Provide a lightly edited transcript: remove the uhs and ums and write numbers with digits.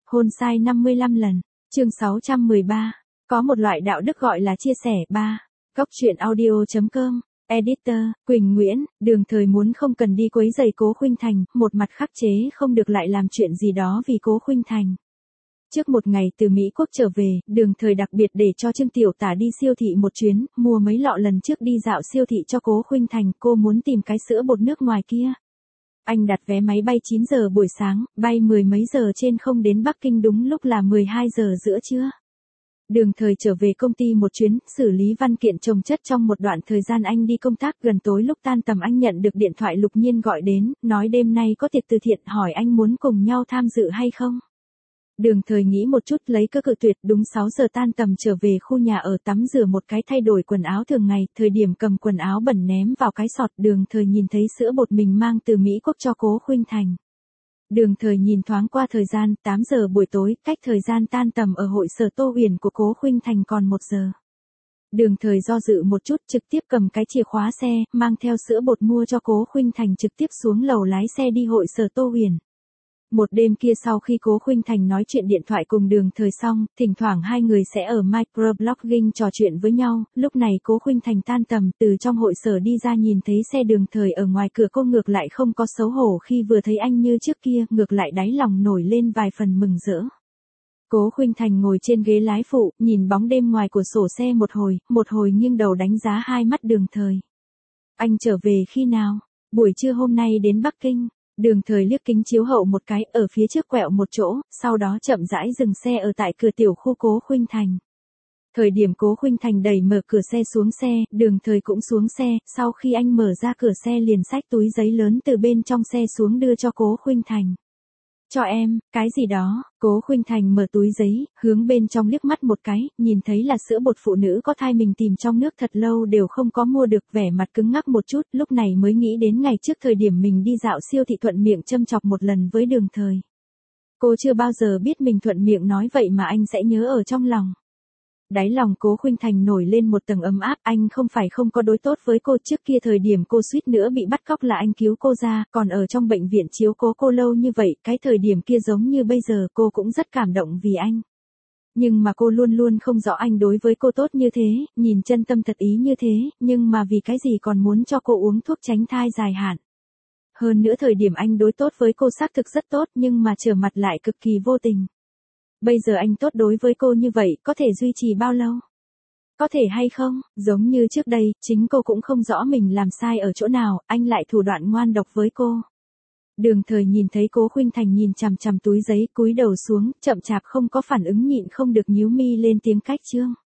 Hôn sai 55 lần. Chương 613. Có một loại đạo đức gọi là chia sẻ. 3. Góc truyện audio.com. Editor, Quỳnh Nguyễn. Đường Thời muốn không cần đi quấy rầy Cố Khuynh Thành, một mặt khắc chế không được lại làm chuyện gì đó vì Cố Khuynh Thành. Trước một ngày từ Mỹ Quốc trở về, Đường Thời đặc biệt để cho Trương Tiểu Tả đi siêu thị một chuyến, mua mấy lọ lần trước đi dạo siêu thị cho Cố Khuynh Thành, cô muốn tìm cái sữa bột nước ngoài kia. Anh đặt vé máy bay 9 giờ buổi sáng, bay 10 mấy giờ trên không đến Bắc Kinh, đúng lúc là 12 giờ giữa trưa. Đường Thời trở về công ty một chuyến, xử lý văn kiện chồng chất trong một đoạn thời gian anh đi công tác. Gần tối lúc tan tầm anh nhận được điện thoại Lục Nhiên gọi đến, nói đêm nay có tiệc từ thiện, hỏi anh muốn cùng nhau tham dự hay không. Đường Thời nghĩ một chút lấy cớ cự tuyệt. Đúng 6 giờ tan tầm trở về khu nhà ở, tắm rửa một cái thay đổi quần áo thường ngày, thời điểm cầm quần áo bẩn ném vào cái sọt, Đường Thời nhìn thấy sữa bột mình mang từ Mỹ Quốc cho Cố Khuynh Thành. Đường Thời nhìn thoáng qua thời gian, 8 giờ buổi tối, cách thời gian tan tầm ở hội sở Tô Huyền của Cố Khuynh Thành còn 1 giờ. Đường Thời do dự một chút, trực tiếp cầm cái chìa khóa xe, mang theo sữa bột mua cho Cố Khuynh Thành, trực tiếp xuống lầu lái xe đi hội sở Tô Huyền. Một đêm kia sau khi Cố Khuynh Thành nói chuyện điện thoại cùng Đường Thời xong, thỉnh thoảng hai người sẽ ở microblogging trò chuyện với nhau. Lúc này Cố Khuynh Thành tan tầm từ trong hội sở đi ra, nhìn thấy xe Đường Thời ở ngoài cửa, cô ngược lại không có xấu hổ khi vừa thấy anh như trước kia, ngược lại đáy lòng nổi lên vài phần mừng rỡ. Cố Khuynh Thành ngồi trên ghế lái phụ, nhìn bóng đêm ngoài cửa sổ xe một hồi nghiêng đầu đánh giá hai mắt Đường Thời. Anh trở về khi nào? Buổi trưa hôm nay đến Bắc Kinh. Đường Thời liếc kính chiếu hậu một cái, ở phía trước quẹo một chỗ, sau đó chậm rãi dừng xe ở tại cửa tiểu khu Cố Khuynh Thành. Thời điểm Cố Khuynh Thành đẩy mở cửa xe xuống xe, Đường Thời cũng xuống xe, sau khi anh mở ra cửa xe liền xách túi giấy lớn từ bên trong xe xuống đưa cho Cố Khuynh Thành. Cho em, cái gì đó. Cố Khuynh Thành mở túi giấy, hướng bên trong liếc mắt một cái, nhìn thấy là sữa bột phụ nữ có thai mình tìm trong nước thật lâu đều không có mua được, vẻ mặt cứng ngắc một chút, lúc này mới nghĩ đến ngày trước thời điểm mình đi dạo siêu thị thuận miệng châm chọc một lần với Đường Thời. Cô chưa bao giờ biết mình thuận miệng nói vậy mà anh sẽ nhớ ở trong lòng. Đáy lòng Cố Khuynh Thành nổi lên một tầng ấm áp, anh không phải không có đối tốt với cô, trước kia thời điểm cô suýt nữa bị bắt cóc là anh cứu cô ra, còn ở trong bệnh viện chiếu cố cô lâu như vậy, cái thời điểm kia giống như bây giờ cô cũng rất cảm động vì anh. Nhưng mà cô luôn luôn không rõ anh đối với cô tốt như thế, nhìn chân tâm thật ý như thế, nhưng mà vì cái gì còn muốn cho cô uống thuốc tránh thai dài hạn. Hơn nữa thời điểm anh đối tốt với cô xác thực rất tốt, nhưng mà trở mặt lại cực kỳ vô tình. Bây giờ anh tốt đối với cô như vậy, có thể duy trì bao lâu? Có thể hay không? Giống như trước đây, chính cô cũng không rõ mình làm sai ở chỗ nào, anh lại thủ đoạn ngoan độc với cô. Đường Thời nhìn thấy Cố Khuynh Thành nhìn chằm chằm túi giấy, cúi đầu xuống, chậm chạp không có phản ứng, nhịn không được nhíu mi lên tiếng, cách Trương.